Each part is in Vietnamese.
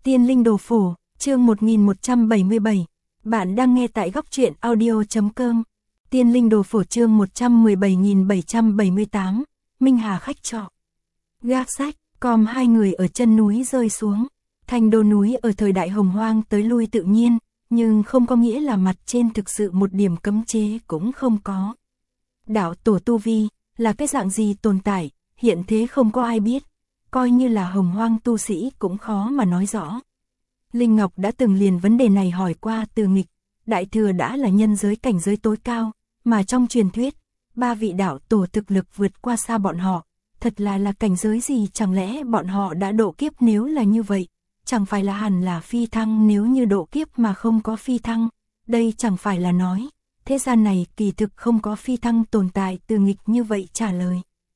Tiên linh đồ phổ, chương 1177. Bạn đang nghe tại góc truyện audio.com. Tiên linh đồ phổ chương 117778. Minh Hà khách trọ. Gác sách, còm hai người ở chân núi rơi xuống. Thành đô núi ở thời đại hồng hoang tới lui tự nhiên, nhưng không có nghĩa là mặt trên thực sự một điểm cấm chế cũng không có. Đạo tổ tu vi, là cái dạng gì tồn tại, hiện thế không có ai biết. Coi như là hồng hoang tu sĩ cũng khó mà nói rõ. Linh Ngọc đã từng liền vấn đề này hỏi qua Từ Nghịch, Đại Thừa đã là nhân giới cảnh giới tối cao, mà trong truyền thuyết, ba vị đạo tổ thực lực vượt qua xa bọn họ, thật là cảnh giới gì, chẳng lẽ bọn họ đã độ kiếp? Nếu là như vậy, chẳng phải là hẳn là phi thăng? Nếu như độ kiếp mà không có phi thăng, đây chẳng phải là nói, thế gian này kỳ thực không có phi thăng tồn tại? Từ Nghịch như vậy trả lời.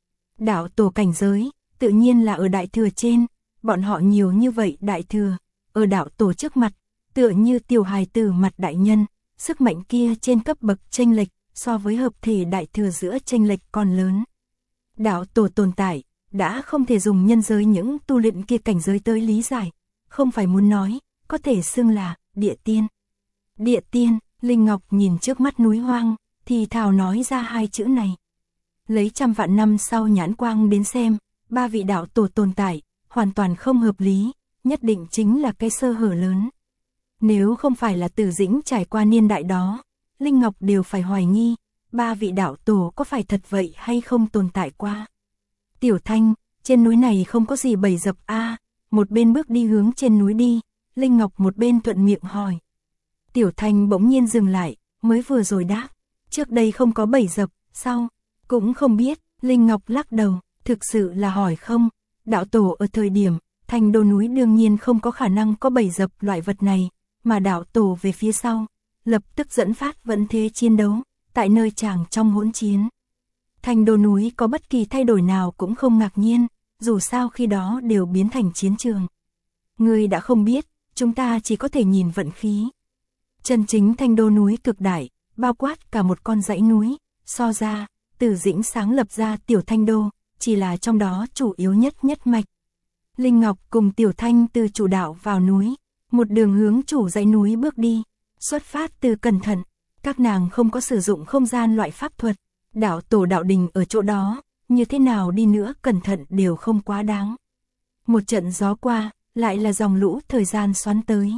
Đạo tổ cảnh giới, tự nhiên là ở Đại Thừa trên, bọn họ nhiều như vậy Đại Thừa, ở đạo tổ trước mặt, tựa như tiểu hài tử mặt đại nhân, sức mạnh kia trên cấp bậc chênh lệch, so với hợp thể Đại Thừa giữa chênh lệch còn lớn. Đạo tổ tồn tại, đã không thể dùng nhân giới những tu luyện kia cảnh giới tới lý giải, không phải muốn nói, có thể xưng là địa tiên. Địa tiên, Linh Ngọc nhìn trước mắt núi hoang, thì thào nói ra hai chữ này. Lấy trăm vạn năm sau nhãn quang đến xem, ba vị đạo tổ tồn tại, hoàn toàn không hợp lý, nhất định chính là cái sơ hở lớn. Nếu không phải là Tử Dĩnh trải qua niên đại đó, Linh Ngọc đều phải hoài nghi, ba vị đạo tổ có phải thật vậy hay không tồn tại qua. Tiểu Thanh, trên núi này không có gì bẫy dập a? Một bên bước đi hướng trên núi đi, Linh Ngọc một bên thuận miệng hỏi. Tiểu Thanh bỗng nhiên dừng lại, mới vừa rồi đáp, trước đây không có bẫy dập, sao? Cũng không biết. Linh Ngọc lắc đầu, thực sự là hỏi không, đạo tổ ở thời điểm Thành đô núi đương nhiên không có khả năng có bẫy dập loại vật này, mà đạo tổ về phía sau, lập tức dẫn phát vận thế chiến đấu, tại nơi chàng trong hỗn chiến. Thành đô núi có bất kỳ thay đổi nào cũng không ngạc nhiên, dù sao khi đó đều biến thành chiến trường. Người đã không biết, chúng ta chỉ có thể nhìn vận khí. Chân chính Thành đô núi cực đại, bao quát cả một con dãy núi, so ra, Tử Dĩnh sáng lập ra tiểu Thanh đô, chỉ là trong đó chủ yếu nhất mạch. Linh Ngọc cùng Tiểu Thanh từ chủ đạo vào núi, một đường hướng chủ dãy núi bước đi, xuất phát từ cẩn thận, các nàng không có sử dụng không gian loại pháp thuật, đạo tổ đạo đình ở chỗ đó, như thế nào đi nữa cẩn thận đều không quá đáng. Một trận gió qua, lại là dòng lũ thời gian xoắn tới.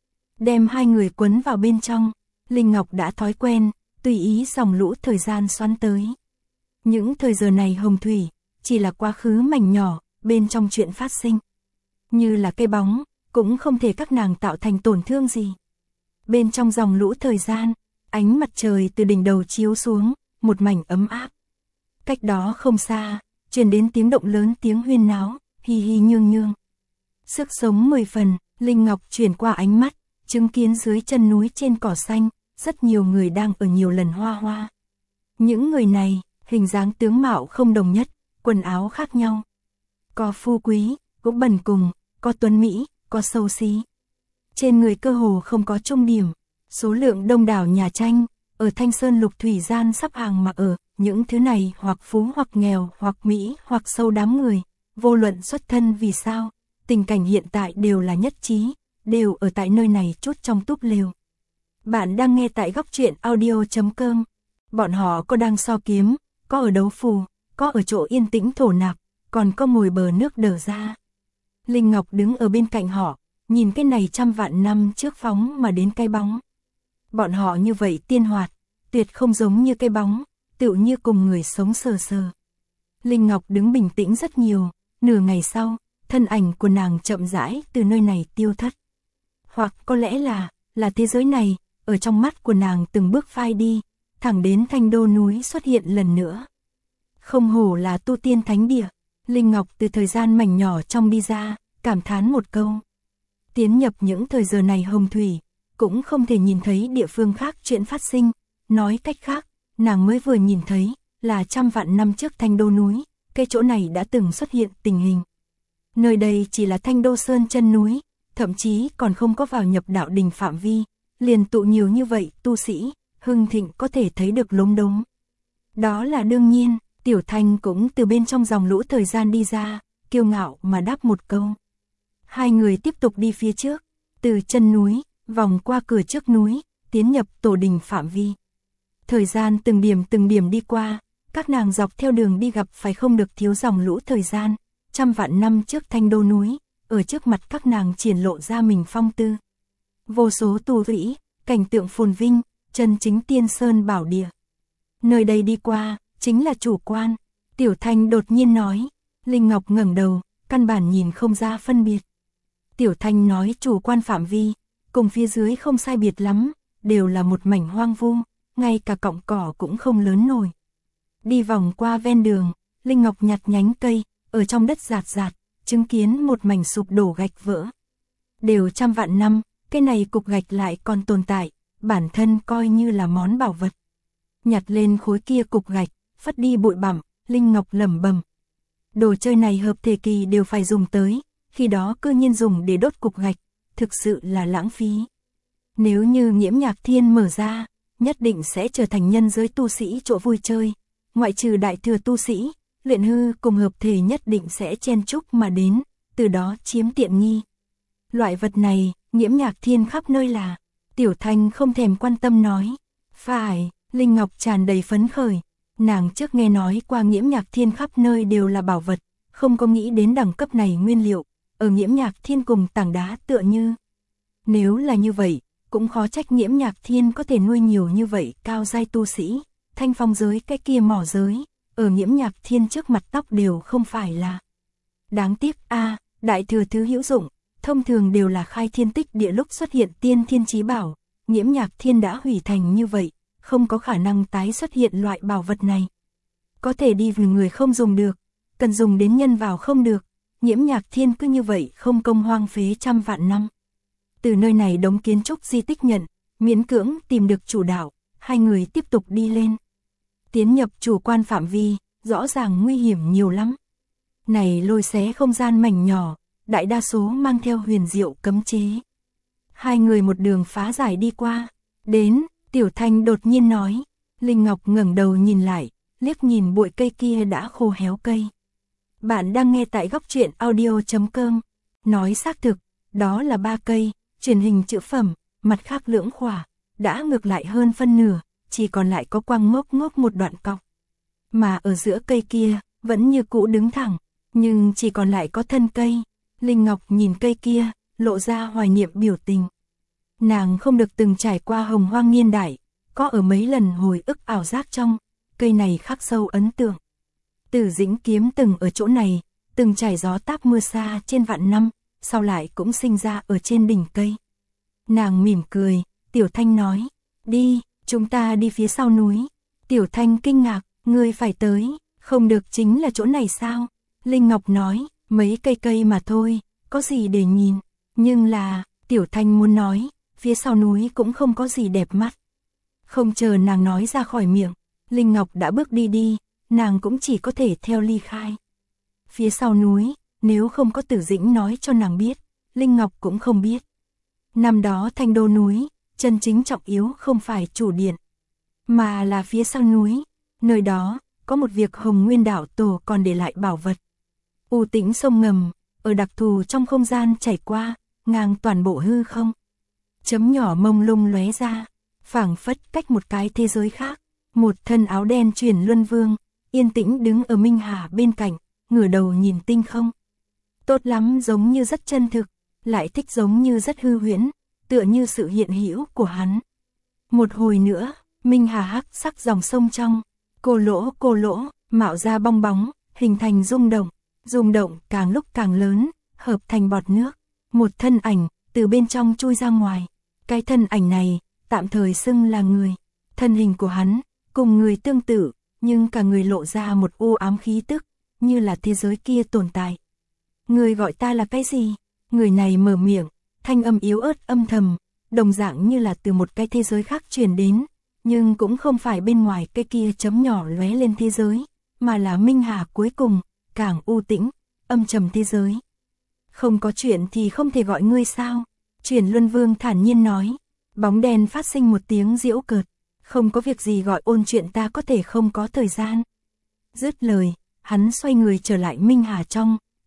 Đem hai người quấn vào bên trong, Linh Ngọc đã thói quen, tùy ý dòng lũ thời gian xoắn tới. Những thời giờ này hồng thủy, chỉ là quá khứ mảnh nhỏ, bên trong chuyện phát sinh. Như là cây bóng, cũng không thể các nàng tạo thành tổn thương gì. Bên trong dòng lũ thời gian, ánh mặt trời từ đỉnh đầu chiếu xuống, một mảnh ấm áp. Cách đó không xa, truyền đến tiếng động lớn, tiếng huyên náo, hi hi nhương nhương. Sức sống 10 phần, Linh Ngọc chuyển qua ánh mắt, chứng kiến dưới chân núi trên cỏ xanh, rất nhiều người đang ở nhiều lần hoa hoa. Những người này, hình dáng tướng mạo không đồng nhất, quần áo khác nhau. Có phú quý, có bần cùng, có tuấn mỹ, có xấu xí. Trên người cơ hồ không có trung điểm, số lượng đông đảo nhà tranh, ở Thanh Sơn Lục Thủy gian sắp hàng mà ở, những thứ này hoặc phú hoặc nghèo, hoặc mỹ, hoặc sâu đám người, vô luận xuất thân vì sao, tình cảnh hiện tại đều là nhất trí, đều ở tại nơi này chút trong túp lều. Bạn đang nghe tại góc truyện audio.com. Bọn họ có đang so kiếm, có ở đấu phù, có ở chỗ yên tĩnh thổ nạp, còn có ngồi bờ nước đờ ra. Linh Ngọc đứng ở bên cạnh họ, nhìn cái này trăm vạn năm trước phóng mà đến cái bóng. Bọn họ như vậy tiên hoạt, tuyệt không giống như cái bóng, tựu như cùng người sống sờ sờ. Linh Ngọc đứng bình tĩnh rất nhiều, nửa ngày sau, thân ảnh của nàng chậm rãi từ nơi này tiêu thất. Hoặc có lẽ là thế giới này, ở trong mắt của nàng từng bước phai đi, thẳng đến Thanh đô núi xuất hiện lần nữa. Không hổ là tu tiên thánh địa, Linh Ngọc từ thời gian mảnh nhỏ trong đi ra, cảm thán một câu. Tiến nhập những thời giờ này hồng thủy, cũng không thể nhìn thấy địa phương khác chuyện phát sinh, nói cách khác, nàng mới vừa nhìn thấy, là trăm vạn năm trước Thanh đô núi, cái chỗ này đã từng xuất hiện tình hình. Nơi đây chỉ là Thanh đô sơn chân núi, thậm chí còn không có vào nhập đạo đình phạm vi, liền tụ nhiều như vậy tu sĩ, hưng thịnh có thể thấy được lốm đốm. Đó là đương nhiên. Tiểu Thanh cũng từ bên trong dòng lũ thời gian đi ra, kiêu ngạo mà đáp một câu. Hai người tiếp tục đi phía trước, từ chân núi, vòng qua cửa trước núi, tiến nhập tổ đình phạm vi. Thời gian từng điểm đi qua, các nàng dọc theo đường đi gặp phải không được thiếu dòng lũ thời gian, trăm vạn năm trước Thanh Đô núi, ở trước mặt các nàng triển lộ ra mình phong tư. Vô số tù vĩ, cảnh tượng phồn vinh, chân chính tiên sơn bảo địa. Nơi đây đi qua, chính là chủ quan. Tiểu Thanh đột nhiên nói, Linh Ngọc ngẩng đầu, căn bản nhìn không ra phân biệt. Tiểu Thanh nói chủ quan phạm vi, cùng phía dưới không sai biệt lắm, đều là một mảnh hoang vu, ngay cả cọng cỏ cũng không lớn nổi. Đi vòng qua ven đường, Linh Ngọc nhặt nhánh cây, ở trong đất rạt rạt, chứng kiến một mảnh sụp đổ gạch vỡ. Đều trăm vạn năm, cái này cục gạch lại còn tồn tại, bản thân coi như là món bảo vật. Nhặt lên khối kia cục gạch, phất đi bụi bặm, Linh Ngọc lẩm bẩm. Đồ chơi này hợp thể kỳ đều phải dùng tới, khi đó cư nhiên dùng để đốt cục gạch, thực sự là lãng phí. Nếu như Nghiễm Nhạc Thiên mở ra, nhất định sẽ trở thành nhân giới tu sĩ chỗ vui chơi, ngoại trừ đại thừa tu sĩ, luyện hư cùng hợp thể nhất định sẽ chen chúc mà đến, từ đó chiếm tiện nghi. Loại vật này, Nghiễm Nhạc Thiên khắp nơi là. Tiểu Thanh không thèm quan tâm nói. Phải, Linh Ngọc tràn đầy phấn khởi. Nàng trước nghe nói qua Nghiễm Nhạc Thiên khắp nơi đều là bảo vật, không có nghĩ đến đẳng cấp này nguyên liệu, ở Nghiễm Nhạc Thiên cùng tảng đá tựa như. Nếu là như vậy, cũng khó trách Nghiễm Nhạc Thiên có thể nuôi nhiều như vậy cao giai tu sĩ. Thanh phong giới cái kia mỏ giới, ở Nghiễm Nhạc Thiên trước mặt tóc đều không phải là. Đáng tiếc a, đại thừa thứ hữu dụng, thông thường đều là khai thiên tích địa lúc xuất hiện tiên thiên chí bảo, Nghiễm Nhạc Thiên đã hủy thành như vậy, không có khả năng tái xuất hiện loại bảo vật này. Có thể đi vì người không dùng được, cần dùng đến nhân vào không được, Nghiễm Nhạc Thiên cứ như vậy không công hoang phế trăm vạn năm. Từ nơi này đống kiến trúc di tích nhận, miễn cưỡng tìm được chủ đạo, hai người tiếp tục đi lên. Tiến nhập chủ quan phạm vi, rõ ràng nguy hiểm nhiều lắm. Này lôi xé không gian mảnh nhỏ, đại đa số mang theo huyền diệu cấm chế. Hai người một đường phá giải đi qua, đến, Tiểu Thanh đột nhiên nói, Linh Ngọc ngẩng đầu nhìn lại, liếc nhìn bụi cây kia đã khô héo cây. Bạn đang nghe tại góc truyện audio.com, nói xác thực, đó là 3 cây, truyền hình chữ phẩm, mặt khác lưỡng khỏa, đã ngược lại hơn phân nửa, chỉ còn lại có quang ngốc ngốc một đoạn cọc. Mà ở giữa cây kia, vẫn như cũ đứng thẳng, nhưng chỉ còn lại có thân cây. Linh Ngọc nhìn cây kia, lộ ra hoài niệm biểu tình. Nàng không được từng trải qua hồng hoang niên đại, có ở mấy lần hồi ức ảo giác trong, cây này khắc sâu ấn tượng. Tử Dĩnh Kiếm từng ở chỗ này, từng trải gió táp mưa xa trên vạn năm, sau lại cũng sinh ra ở trên đỉnh cây. Nàng mỉm cười, Tiểu Thanh nói, đi, chúng ta đi phía sau núi. Tiểu Thanh kinh ngạc, ngươi phải tới, không được chính là chỗ này sao? Linh Ngọc nói, mấy cây mà thôi, có gì để nhìn, nhưng là, Tiểu Thanh muốn nói, phía sau núi cũng không có gì đẹp mắt. Không chờ nàng nói ra khỏi miệng, Linh Ngọc đã bước đi, nàng cũng chỉ có thể theo ly khai. Phía sau núi, nếu không có Tử Dĩnh nói cho nàng biết, Linh Ngọc cũng không biết. Năm đó Thanh Đô núi, chân chính trọng yếu không phải chủ điện, mà là phía sau núi, nơi đó, có một việc Hồng Nguyên Đạo Tổ còn để lại bảo vật. U tĩnh sông ngầm, ở đặc thù trong không gian chảy qua, ngang toàn bộ hư không. Chấm nhỏ mông lung lóe ra, phảng phất cách một cái thế giới khác. Một thân áo đen chuyển luân vương, yên tĩnh đứng ở Minh Hà bên cạnh, ngửa đầu nhìn tinh không. Tốt lắm, giống như rất chân thực, lại thích giống như rất hư huyễn, tựa như sự hiện hữu của hắn. Một hồi nữa, Minh Hà hắc sắc dòng sông trong, cô lỗ, mạo ra bong bóng, hình thành rung động càng lúc càng lớn, hợp thành bọt nước. Một thân ảnh, từ bên trong chui ra ngoài. Cái thân ảnh này, tạm thời xưng là người. Thân hình của hắn, cùng người tương tự, nhưng cả người lộ ra một u ám khí tức, như là thế giới kia tồn tại. Người gọi ta là cái gì? Người này mở miệng, thanh âm yếu ớt âm thầm, đồng dạng như là từ một cái thế giới khác truyền đến, nhưng cũng không phải bên ngoài cái kia chấm nhỏ lóe lên thế giới, mà là Minh Hà cuối cùng, càng u tĩnh, âm trầm thế giới. Không có chuyện thì không thể gọi ngươi sao? Chuyển Luân Vương thản nhiên nói. Bóng đen phát sinh một tiếng giễu cợt. Không có việc gì gọi ôn chuyện, ta có thể không có thời gian. Dứt lời, hắn xoay người trở lại Minh Hà trong,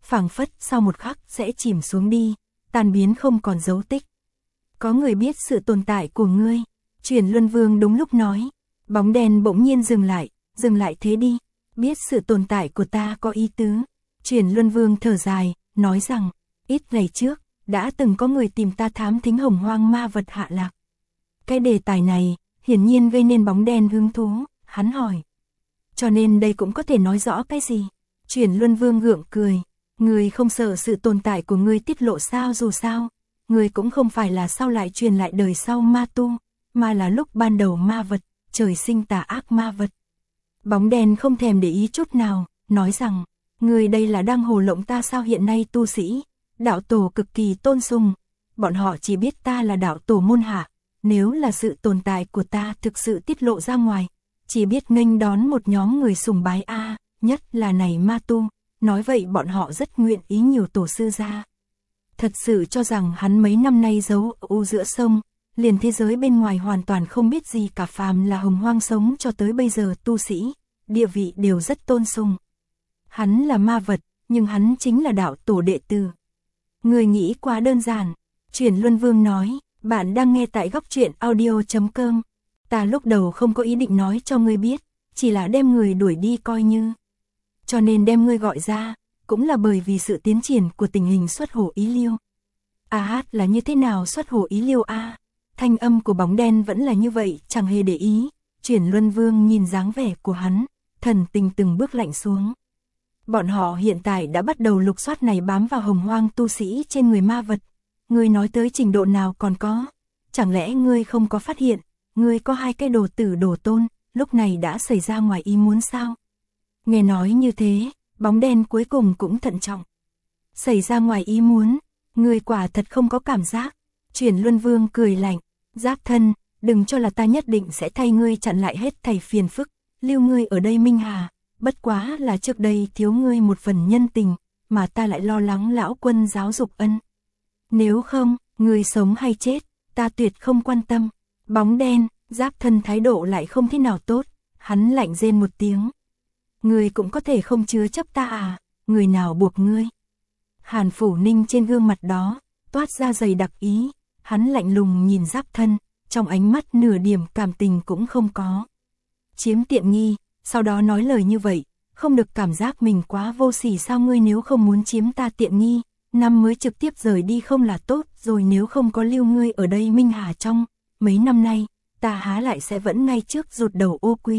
phảng phất sau một khắc sẽ chìm xuống đi, tan biến không còn dấu tích. Có người biết sự tồn tại của ngươi, Chuyển Luân Vương đúng lúc nói. Bóng đen bỗng nhiên dừng lại thế đi, biết sự tồn tại của ta có ý tứ. Chuyển Luân Vương thở dài, nói rằng, ít ngày trước, đã từng có người tìm ta thám thính hồng hoang ma vật hạ lạc. Cái đề tài này, hiển nhiên gây nên bóng đen hứng thú, hắn hỏi. Cho nên đây cũng có thể nói rõ cái gì? Chuyển Luân Vương gượng cười, ngươi không sợ sự tồn tại của ngươi tiết lộ sao? Dù sao, ngươi cũng không phải là sau lại truyền lại đời sau ma tu, mà là lúc ban đầu ma vật, trời sinh tà ác ma vật. Bóng đen không thèm để ý chút nào, nói rằng, ngươi đây là đang hồ lộng ta sao? Hiện nay tu sĩ, đạo tổ cực kỳ tôn sùng, bọn họ chỉ biết ta là đạo tổ môn hạ, nếu là sự tồn tại của ta thực sự tiết lộ ra ngoài, chỉ biết nghênh đón một nhóm người sùng bái nhất là này ma tu, nói vậy bọn họ rất nguyện ý nhiều tổ sư ra. Thật sự cho rằng hắn mấy năm nay giấu u giữa sông, liền thế giới bên ngoài hoàn toàn không biết gì cả, phàm là hồng hoang sống cho tới bây giờ tu sĩ, địa vị đều rất tôn sùng. Hắn là ma vật, nhưng hắn chính là đạo tổ đệ tử. Người nghĩ quá đơn giản, Chuyển Luân Vương nói, bạn đang nghe tại Góc Truyện Audio.com. Ta lúc đầu không có ý định nói cho ngươi biết, chỉ là đem người đuổi đi coi như. Cho nên đem ngươi gọi ra, cũng là bởi vì sự tiến triển của tình hình xuất hổ ý liêu. Hát là như thế nào xuất hổ ý liêu Thanh âm của bóng đen vẫn là như vậy, chẳng hề để ý. Chuyển Luân Vương nhìn dáng vẻ của hắn, thần tình từng bước lạnh xuống. Bọn họ hiện tại đã bắt đầu lục soát này bám vào hồng hoang tu sĩ trên người ma vật. Ngươi nói tới trình độ nào còn có? Chẳng lẽ ngươi không có phát hiện, ngươi có 2 cái đồ tử đồ tôn, lúc này đã xảy ra ngoài ý muốn sao? Nghe nói như thế, bóng đen cuối cùng cũng thận trọng. Xảy ra ngoài ý muốn, ngươi quả thật không có cảm giác. Chuyển Luân Vương cười lạnh, Giáp Thân, đừng cho là ta nhất định sẽ thay ngươi chặn lại hết thảy phiền phức, lưu ngươi ở đây Minh Hà, bất quá là trước đây thiếu ngươi một phần nhân tình, mà ta lại lo lắng lão quân giáo dục ân. Nếu không, ngươi sống hay chết, ta tuyệt không quan tâm. Bóng đen, Giáp Thân thái độ lại không thế nào tốt, hắn lạnh rên một tiếng. Ngươi cũng có thể không chứa chấp ta người nào buộc ngươi? Hàn Phủ Ninh trên gương mặt đó, toát ra dày đặc ý, hắn lạnh lùng nhìn Giáp Thân, trong ánh mắt nửa điểm cảm tình cũng không có. Chiếm tiện nghi, sau đó nói lời như vậy, không được cảm giác mình quá vô sỉ sao? Ngươi nếu không muốn chiếm ta tiện nghi, năm mới trực tiếp rời đi không là tốt rồi, nếu không có lưu ngươi ở đây Minh Hà trong, mấy năm nay, ta há lại sẽ vẫn ngay trước rụt đầu ô quy.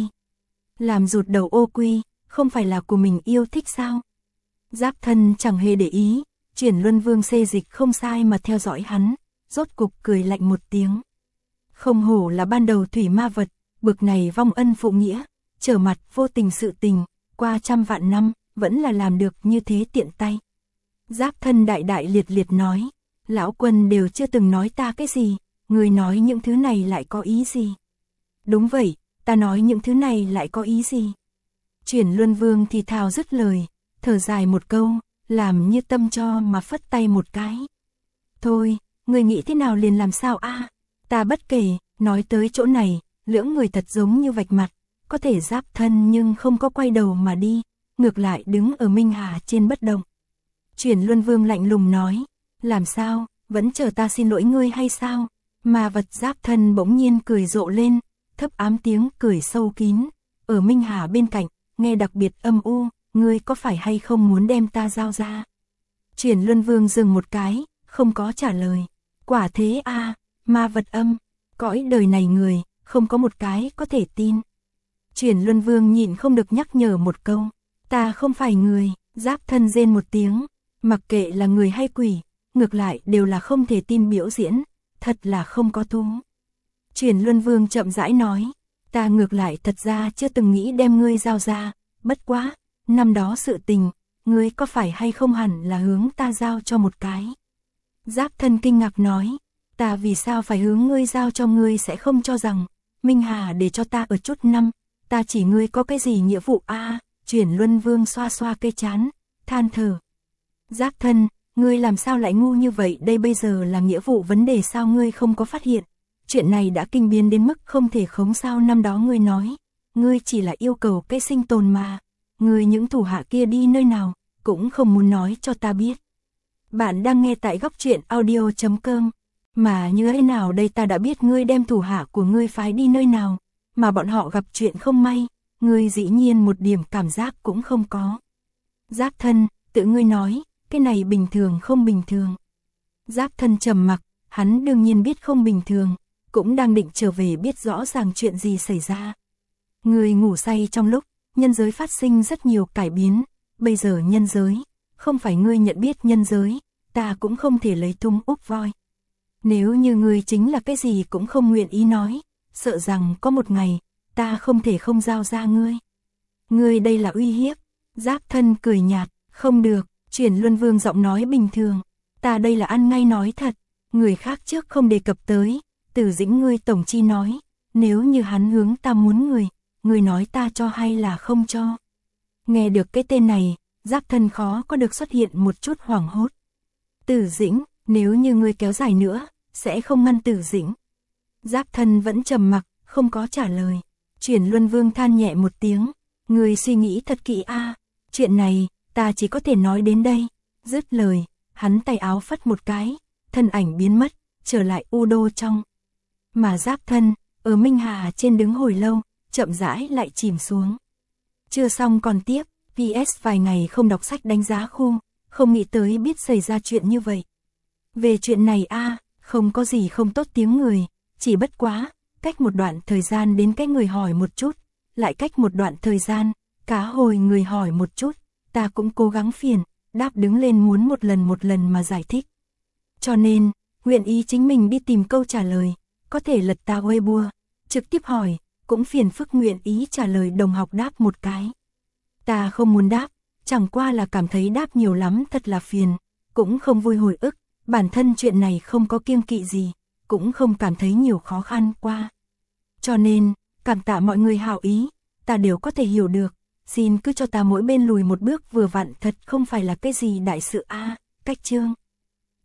Làm rụt đầu ô quy, không phải là của mình yêu thích sao? Giáp Thân chẳng hề để ý, Chuyển Luân Vương xê dịch không sai mà theo dõi hắn, rốt cục cười lạnh một tiếng. Không hổ là ban đầu thủy ma vật, bực này vong ân phụ nghĩa, trở mặt vô tình sự tình, qua trăm vạn năm, vẫn là làm được như thế tiện tay. Giáp Thân đại đại liệt liệt nói, lão quân đều chưa từng nói ta cái gì, người nói những thứ này lại có ý gì? Đúng vậy, ta nói những thứ này lại có ý gì? Chuyển Luân Vương thì thào dứt lời, thở dài một câu, làm như tâm cho mà phất tay một cái. Thôi, người nghĩ thế nào liền làm sao ta bất kể. Nói tới chỗ này, lưỡng người thật giống như vạch mặt, có thể Giáp Thân nhưng không có quay đầu mà đi, ngược lại đứng ở Minh Hà trên bất động. Chuyển Luân Vương lạnh lùng nói, làm sao, vẫn chờ ta xin lỗi ngươi hay sao? Mà vật Giáp Thân bỗng nhiên cười rộ lên, thấp ám tiếng cười sâu kín, ở Minh Hà bên cạnh, nghe đặc biệt âm u, ngươi có phải hay không muốn đem ta giao ra? Chuyển Luân Vương dừng một cái, không có trả lời. Quả thế ma vật âm, cõi đời này người, không có một cái có thể tin. Chuyển Luân Vương nhịn không được nhắc nhở một câu, ta không phải người. Giáp Thân rên một tiếng, mặc kệ là người hay quỷ, ngược lại đều là không thể tin biểu diễn, thật là không có thú. Chuyển Luân Vương chậm rãi nói, ta ngược lại thật ra chưa từng nghĩ đem ngươi giao ra, bất quá, năm đó sự tình, ngươi có phải hay không hẳn là hướng ta giao cho một cái. Giáp Thân kinh ngạc nói, ta vì sao phải hướng ngươi giao cho? Ngươi sẽ không cho rằng, Minh Hà để cho ta ở chút năm, ta chỉ ngươi có cái gì nghĩa vụ Chuyển Luân Vương xoa xoa cây trán, than thở. Giáp Thân, ngươi làm sao lại ngu như vậy? Đây bây giờ là nghĩa vụ vấn đề sao? Ngươi không có phát hiện, chuyện này đã kinh biến đến mức không thể khống sao? Năm đó ngươi nói, ngươi chỉ là yêu cầu cái sinh tồn mà, ngươi những thủ hạ kia đi nơi nào, cũng không muốn nói cho ta biết. Bạn đang nghe tại Góc Truyện Audio.com. Mà như thế nào đây, ta đã biết ngươi đem thủ hạ của ngươi phái đi nơi nào, mà bọn họ gặp chuyện không may, ngươi dĩ nhiên một điểm cảm giác cũng không có. Giác Thân, tự ngươi nói, cái này bình thường không bình thường. Giác Thân trầm mặc, hắn đương nhiên biết không bình thường, cũng đang định trở về biết rõ ràng chuyện gì xảy ra. Ngươi ngủ say trong lúc nhân giới phát sinh rất nhiều cải biến, bây giờ nhân giới, không phải ngươi nhận biết nhân giới, ta cũng không thể lấy tung úp voi. Nếu như ngươi chính là cái gì cũng không nguyện ý nói, sợ rằng có một ngày, ta không thể không giao ra ngươi. Ngươi đây là uy hiếp. Giác Thân cười nhạt, không được, Chuyển Luân Vương giọng nói bình thường, ta đây là ăn ngay nói thật, người khác trước không đề cập tới, Tử Dĩnh ngươi tổng chi nói, nếu như hắn hướng ta muốn người nói ta cho hay là không cho. Nghe được cái tên này, Giác Thân khó có được xuất hiện một chút hoảng hốt. Tử Dĩnh, nếu như ngươi kéo dài nữa, sẽ không ngăn Tử Dĩnh. Giác Thân vẫn trầm mặc, không có trả lời. Chuyển Luân Vương than nhẹ một tiếng, ngươi suy nghĩ thật kỹ a, chuyện này, ta chỉ có thể nói đến đây. Dứt lời, hắn tay áo phất một cái, thân ảnh biến mất, trở lại U Đô trong. Mà Giác Thân, ở Minh Hà trên đứng hồi lâu, chậm rãi lại chìm xuống. Chưa xong còn tiếp, PS vài ngày không đọc sách đánh giá khu, không nghĩ tới biết xảy ra chuyện như vậy. Về chuyện này không có gì không tốt tiếng người, chỉ bất quá, cách một đoạn thời gian đến cái người hỏi một chút, lại cách một đoạn thời gian, cá hồi người hỏi một chút, ta cũng cố gắng phiền, đáp đứng lên muốn một lần mà giải thích. Cho nên, nguyện ý chính mình đi tìm câu trả lời, có thể lật ta Weibo, trực tiếp hỏi, cũng phiền phức nguyện ý trả lời đồng học đáp một cái. Ta không muốn đáp, chẳng qua là cảm thấy đáp nhiều lắm thật là phiền, cũng không vui hồi ức, bản thân chuyện này không có kiêng kỵ gì, cũng không cảm thấy nhiều khó khăn qua. Cho nên, cảm tạ mọi người hảo ý, ta đều có thể hiểu được, xin cứ cho ta mỗi bên lùi một bước vừa vặn thật không phải là cái gì đại sự cách chương.